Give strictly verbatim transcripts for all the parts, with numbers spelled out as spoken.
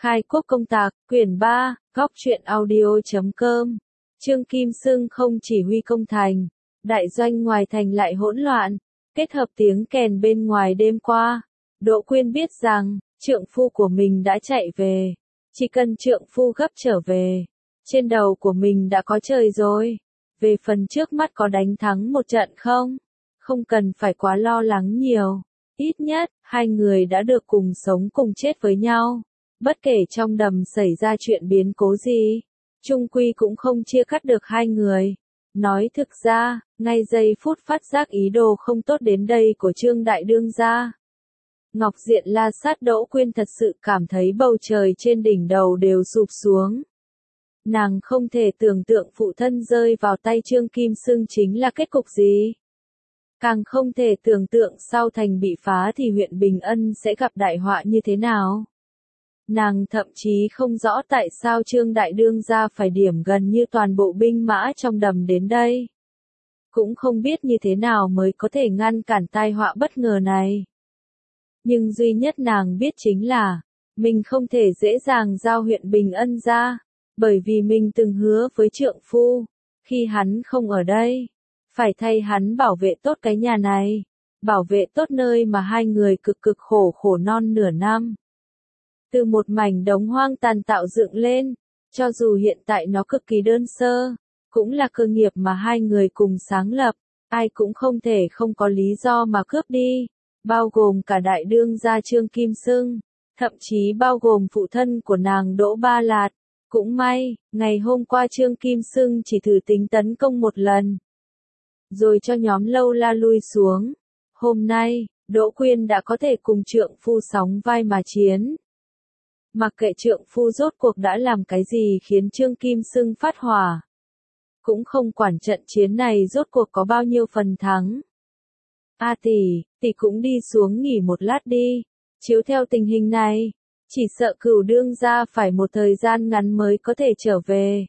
Khai quốc công tạc, quyển ba, góc truyện audio chấm com. Trương Kim Xưng không chỉ huy công thành, đại doanh ngoài thành lại hỗn loạn, kết hợp tiếng kèn bên ngoài đêm qua. Đỗ Quyên biết rằng, trượng phu của mình đã chạy về. Chỉ cần trượng phu gấp trở về, trên đầu của mình đã có trời rồi. Về phần trước mắt có đánh thắng một trận không? Không cần phải quá lo lắng nhiều. Ít nhất, hai người đã được cùng sống cùng chết với nhau. Bất kể trong đầm xảy ra chuyện biến cố gì, chung quy cũng không chia cắt được hai người. Nói thực ra, ngay giây phút phát giác ý đồ không tốt đến đây của Trương Đại Đương gia, Ngọc Diện la sát Đỗ Quyên thật sự cảm thấy bầu trời trên đỉnh đầu đều sụp xuống. Nàng không thể tưởng tượng phụ thân rơi vào tay Trương Kim Xưng chính là kết cục gì. Càng không thể tưởng tượng sau thành bị phá thì huyện Bình Ân sẽ gặp đại họa như thế nào. Nàng thậm chí không rõ tại sao Trương Đại Đương gia phải điểm gần như toàn bộ binh mã trong đầm đến đây. Cũng không biết như thế nào mới có thể ngăn cản tai họa bất ngờ này. Nhưng duy nhất nàng biết chính là, mình không thể dễ dàng giao huyện Bình Ân ra, bởi vì mình từng hứa với trượng phu, khi hắn không ở đây, phải thay hắn bảo vệ tốt cái nhà này, bảo vệ tốt nơi mà hai người cực cực khổ khổ non nửa năm. Từ một mảnh đống hoang tàn tạo dựng lên, cho dù hiện tại nó cực kỳ đơn sơ, cũng là cơ nghiệp mà hai người cùng sáng lập, ai cũng không thể không có lý do mà cướp đi, bao gồm cả đại đương gia Trương Kim Xưng, thậm chí bao gồm phụ thân của nàng Đỗ Ba Lạt. Cũng may, ngày hôm qua Trương Kim Xưng chỉ thử tính tấn công một lần, rồi cho nhóm Lâu La lui xuống. Hôm nay, Đỗ Quyên đã có thể cùng trượng phu sóng vai mà chiến. Mặc kệ trượng phu rốt cuộc đã làm cái gì khiến Trương Kim Xưng phát hỏa, cũng không quản trận chiến này rốt cuộc có bao nhiêu phần thắng. A tỷ, tỷ cũng đi xuống nghỉ một lát đi, chiếu theo tình hình này, chỉ sợ Cửu đương gia phải một thời gian ngắn mới có thể trở về.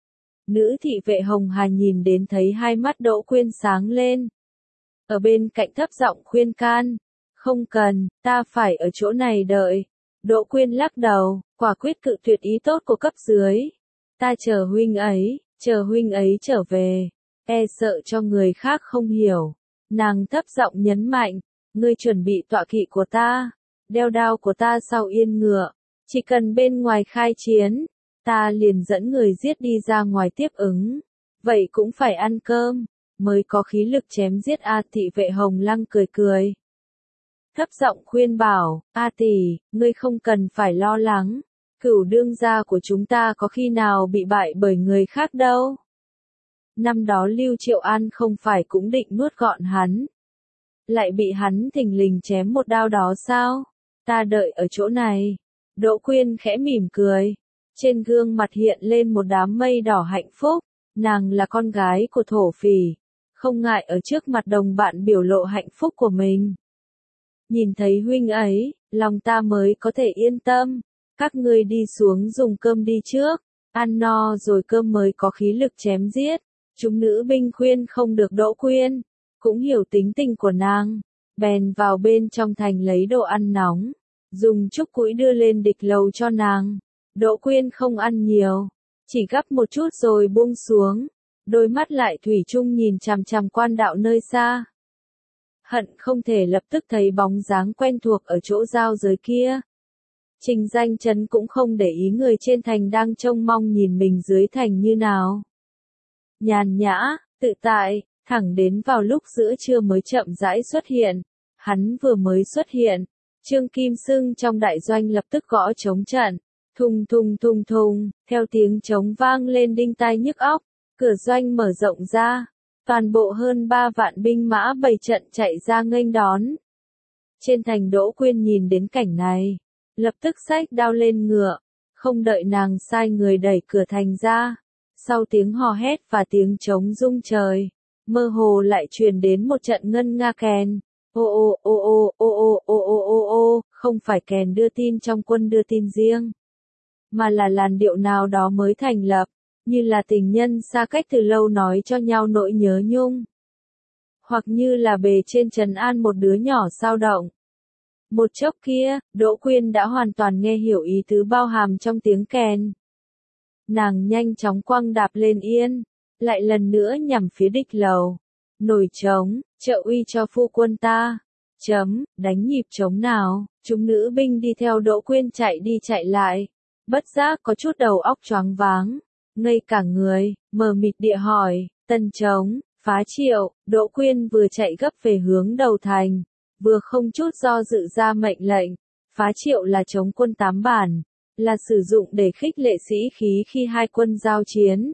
Nữ thị vệ Hồng Hà nhìn đến thấy hai mắt Đỗ Quyên sáng lên. Ở bên cạnh thấp giọng khuyên can, không cần, ta phải ở chỗ này đợi. Đỗ Quyên lắc đầu, quả quyết cự tuyệt ý tốt của cấp dưới. Ta chờ huynh ấy, chờ huynh ấy trở về, e sợ cho người khác không hiểu. Nàng thấp giọng nhấn mạnh, ngươi chuẩn bị tọa kỵ của ta, đeo đao của ta sau yên ngựa, chỉ cần bên ngoài khai chiến, ta liền dẫn người giết đi ra ngoài tiếp ứng. Vậy cũng phải ăn cơm, mới có khí lực chém giết. A thị vệ Hồng Lăng cười cười, thấp giọng khuyên bảo, A tỷ, ngươi không cần phải lo lắng, Cửu đương gia của chúng ta có khi nào bị bại bởi người khác đâu. Năm đó Lưu Triệu An không phải cũng định nuốt gọn hắn, lại bị hắn thình lình chém một đao đó sao? Ta đợi ở chỗ này. Đỗ Quyên khẽ mỉm cười, trên gương mặt hiện lên một đám mây đỏ hạnh phúc. Nàng là con gái của thổ phỉ, không ngại ở trước mặt đồng bạn biểu lộ hạnh phúc của mình. Nhìn thấy huynh ấy, lòng ta mới có thể yên tâm. Các ngươi đi xuống dùng cơm đi trước, ăn no rồi cơm mới có khí lực chém giết. Chúng nữ binh khuyên không được. Đỗ Quyên cũng hiểu tính tình của nàng, bèn vào bên trong thành lấy đồ ăn nóng, dùng chúc củi đưa lên địch lầu cho nàng. Đỗ Quyên không ăn nhiều, chỉ gắp một chút rồi buông xuống, đôi mắt lại thủy chung nhìn chằm chằm quan đạo nơi xa. Hận không thể lập tức thấy bóng dáng quen thuộc ở chỗ giao giới kia. Trình Danh Chấn cũng không để ý người trên thành đang trông mong nhìn mình dưới thành như nào. Nhàn nhã, tự tại, thẳng đến vào lúc giữa trưa mới chậm rãi xuất hiện. Hắn vừa mới xuất hiện, Trương Kim Xưng trong đại doanh lập tức gõ trống trận. Thùng thùng thùng thùng, theo tiếng trống vang lên đinh tai nhức óc, cửa doanh mở rộng ra. Toàn bộ hơn ba vạn binh mã bày trận chạy ra nghênh đón. Trên thành Đỗ Quyên nhìn đến cảnh này, lập tức xách đao lên ngựa, không đợi nàng sai người đẩy cửa thành ra. Sau tiếng hò hét và tiếng trống rung trời, mơ hồ lại truyền đến một trận ngân nga kèn. Ô ô ô ô ô ô ô ô ô ô, không phải kèn đưa tin trong quân đưa tin riêng, mà là làn điệu nào đó mới thành lập, như là tình nhân xa cách từ lâu nói cho nhau nỗi nhớ nhung, hoặc như là bề trên trấn an một đứa nhỏ sao động. Một chốc kia, Đỗ Quyên đã hoàn toàn nghe hiểu ý tứ bao hàm trong tiếng kèn. Nàng nhanh chóng quăng đạp lên yên, lại lần nữa nhằm phía địch lầu. Nổi trống, trợ uy cho phu quân ta. Chấm, đánh nhịp trống nào. Chúng nữ binh đi theo Đỗ Quyên chạy đi chạy lại. Bất giác có chút đầu óc choáng váng. Ngây cả người, mờ mịt địa hỏi, tân trống, phá triệu. Đỗ Quyên vừa chạy gấp về hướng đầu thành, vừa không chút do dự ra mệnh lệnh. Phá triệu là trống quân tám bản, là sử dụng để khích lệ sĩ khí khi hai quân giao chiến.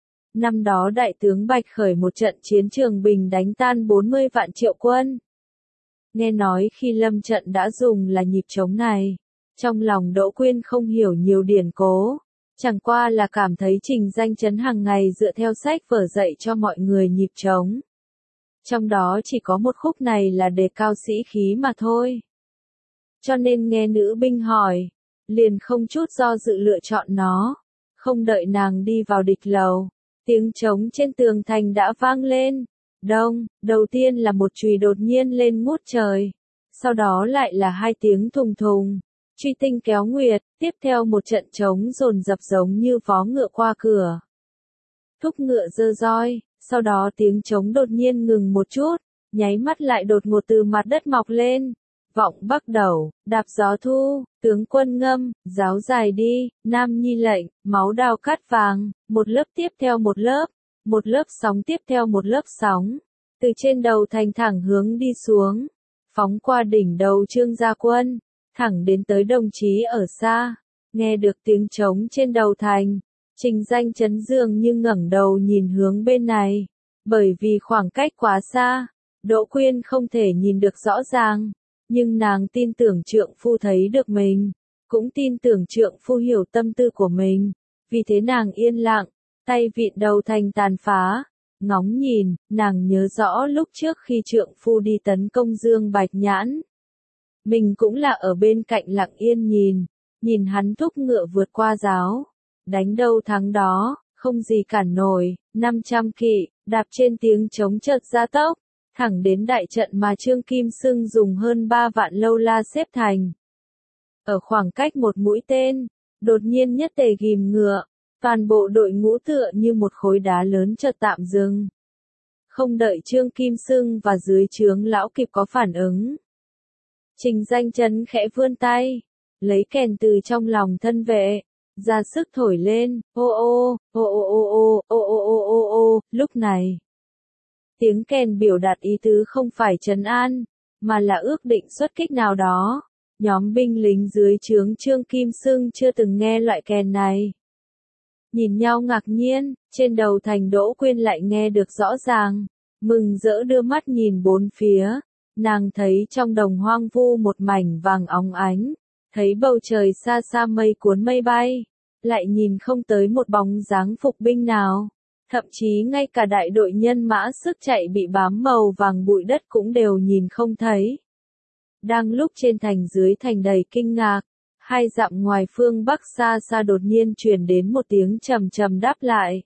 Năm đó đại tướng Bạch khởi một trận chiến Trường Bình đánh tan bốn mươi vạn triệu quân. Nghe nói khi lâm trận đã dùng là nhịp trống này. Trong lòng Đỗ Quyên không hiểu nhiều điển cố, chẳng qua là cảm thấy Trình Danh Chấn hàng ngày dựa theo sách vở dạy cho mọi người nhịp trống. Trong đó chỉ có một khúc này là đề cao sĩ khí mà thôi. Cho nên nghe nữ binh hỏi, liền không chút do dự lựa chọn nó. Không đợi nàng đi vào địch lầu, tiếng trống trên tường thành đã vang lên. Đông, đầu tiên là một chùy đột nhiên lên ngút trời. Sau đó lại là hai tiếng thùng thùng, truy tinh kéo nguyệt, tiếp theo một trận trống dồn dập giống như vó ngựa qua cửa. Thúc ngựa giơ roi, sau đó tiếng trống đột nhiên ngừng một chút, nháy mắt lại đột ngột từ mặt đất mọc lên. Vọng Bắc đầu, đạp gió thu, tướng quân ngâm, giáo dài đi, nam nhi lệnh, máu đào cát vàng, một lớp tiếp theo một lớp, một lớp sóng tiếp theo một lớp sóng, từ trên đầu thành thẳng hướng đi xuống, phóng qua đỉnh đầu Trương Gia Quân, thẳng đến tới đồng chí ở xa, nghe được tiếng trống trên đầu thành, Trình Danh Chấn dường như ngẩng đầu nhìn hướng bên này, bởi vì khoảng cách quá xa, Đỗ Quyên không thể nhìn được rõ ràng. Nhưng nàng tin tưởng trượng phu thấy được mình, cũng tin tưởng trượng phu hiểu tâm tư của mình, vì thế nàng yên lặng, tay vịn đầu thành tàn phá, ngóng nhìn, nàng nhớ rõ lúc trước khi trượng phu đi tấn công Dương Bạch Nhãn. Mình cũng là ở bên cạnh lặng yên nhìn, nhìn hắn thúc ngựa vượt qua giáo, đánh đâu thắng đó, không gì cản nổi, năm trăm kỵ, đạp trên tiếng trống chợt gia tốc. Thẳng đến đại trận mà Trương Kim Sưng dùng hơn ba vạn lâu la xếp thành. Ở khoảng cách một mũi tên, đột nhiên nhất tề ghim ngựa, toàn bộ đội ngũ tựa như một khối đá lớn chợt tạm dừng. Không đợi Trương Kim Sưng và dưới trướng lão kịp có phản ứng. Trình Danh Chấn khẽ vươn tay, lấy kèn từ trong lòng thân vệ, ra sức thổi lên, ô ô, ô ô ô ô, ô ô ô ô ô, lúc này. Tiếng kèn biểu đạt ý tứ không phải trấn an, mà là ước định xuất kích nào đó. Nhóm binh lính dưới trướng Trương Kim Sưng chưa từng nghe loại kèn này. Nhìn nhau ngạc nhiên, trên đầu thành Đỗ Quyên lại nghe được rõ ràng. Mừng rỡ đưa mắt nhìn bốn phía, nàng thấy trong đồng hoang vu một mảnh vàng óng ánh, thấy bầu trời xa xa mây cuốn mây bay, lại nhìn không tới một bóng dáng phục binh nào. Thậm chí ngay cả đại đội nhân mã sức chạy bị bám màu vàng bụi đất cũng đều nhìn không thấy. Đang lúc trên thành dưới thành đầy kinh ngạc, hai dặm ngoài phương bắc xa xa đột nhiên truyền đến một tiếng trầm trầm đáp lại.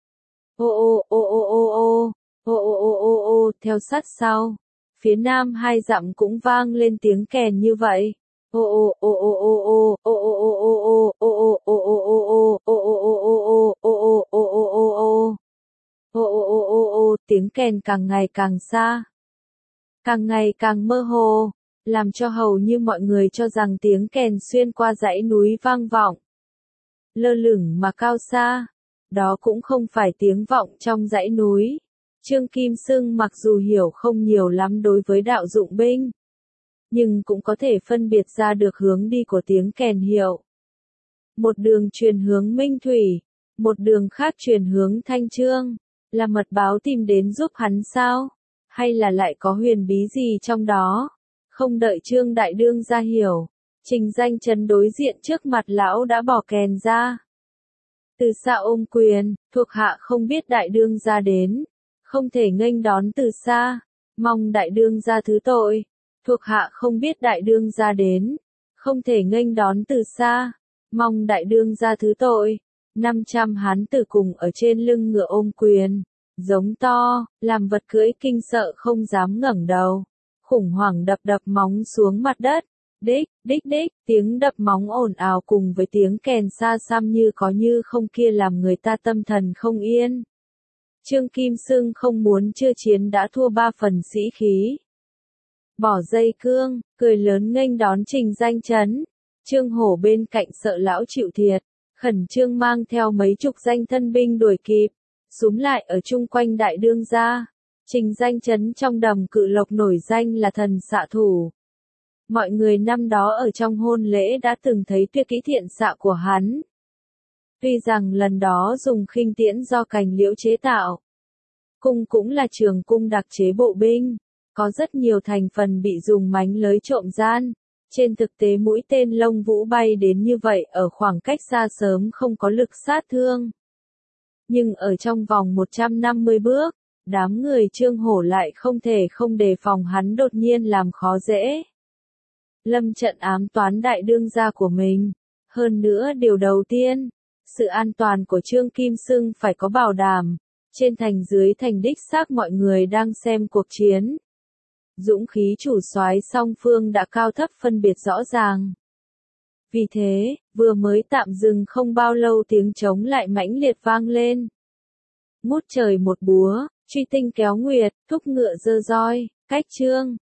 Ô ô ô ô ô ô, ô ô ô ô ô, theo sát sau, phía nam hai dặm cũng vang lên tiếng kèn như vậy. Ô ô ô ô ô ô, ô ô ô ô ô, ô ô ô ô ô ô, ô ô ô ô ô, ô ô ô ô ô ô. Ô ô ô ô ô, tiếng kèn càng ngày càng xa, càng ngày càng mơ hồ, làm cho hầu như mọi người cho rằng tiếng kèn xuyên qua dãy núi vang vọng. Lơ lửng mà cao xa, đó cũng không phải tiếng vọng trong dãy núi. Trương Kim Sưng mặc dù hiểu không nhiều lắm đối với đạo dụng binh, nhưng cũng có thể phân biệt ra được hướng đi của tiếng kèn hiệu. Một đường truyền hướng Minh Thủy, một đường khác truyền hướng Thanh Chương. Là mật báo tìm đến giúp hắn sao? Hay là lại có huyền bí gì trong đó? Không đợi Trương Đại Đương ra hiểu, Trình Danh Chấn đối diện trước mặt lão đã bỏ kèn ra. Từ xa ôm quyền, thuộc hạ không biết Đại Đương ra đến, không thể nghênh đón từ xa, mong Đại Đương ra thứ tội. Thuộc hạ không biết Đại Đương ra đến, không thể nghênh đón từ xa, mong Đại Đương ra thứ tội. năm trăm hán tử cùng ở trên lưng ngựa ôm quyền, giống to, làm vật cưỡi kinh sợ không dám ngẩng đầu, khủng hoảng đập đập móng xuống mặt đất, Đích, đích đích, tiếng đập móng ồn ào cùng với tiếng kèn xa xăm như có như không kia làm người ta tâm thần không yên. Trương Kim Xưng không muốn chưa chiến đã thua ba phần sĩ khí. Bỏ dây cương, cười lớn nghênh đón Trình Danh Chấn. Trương Hổ bên cạnh sợ lão chịu thiệt, khẩn trương mang theo mấy chục danh thân binh đuổi kịp, xúm lại ở chung quanh đại đương gia. Trình Danh Chấn trong Đầm Cự Lộc nổi danh là thần xạ thủ. Mọi người năm đó ở trong hôn lễ đã từng thấy tuyệt kỹ thiện xạ của hắn. Tuy rằng lần đó dùng khinh tiễn do cành liễu chế tạo. Cung cũng là trường cung đặc chế bộ binh, có rất nhiều thành phần bị dùng mánh lới trộm gian. Trên thực tế mũi tên lông vũ bay đến như vậy ở khoảng cách xa sớm không có lực sát thương. Nhưng ở trong vòng một trăm năm mươi bước, đám người Trương Hổ lại không thể không đề phòng hắn đột nhiên làm khó dễ. Lâm trận ám toán đại đương gia của mình. Hơn nữa điều đầu tiên, sự an toàn của Trương Kim Xưng phải có bảo đảm. Trên thành dưới thành đích xác mọi người đang xem cuộc chiến. Dũng khí chủ soái song phương đã cao thấp phân biệt rõ ràng. Vì thế, vừa mới tạm dừng không bao lâu tiếng trống lại mãnh liệt vang lên. Ngút trời một búa, truy tinh kéo nguyệt, thúc ngựa dơ roi, cách trương,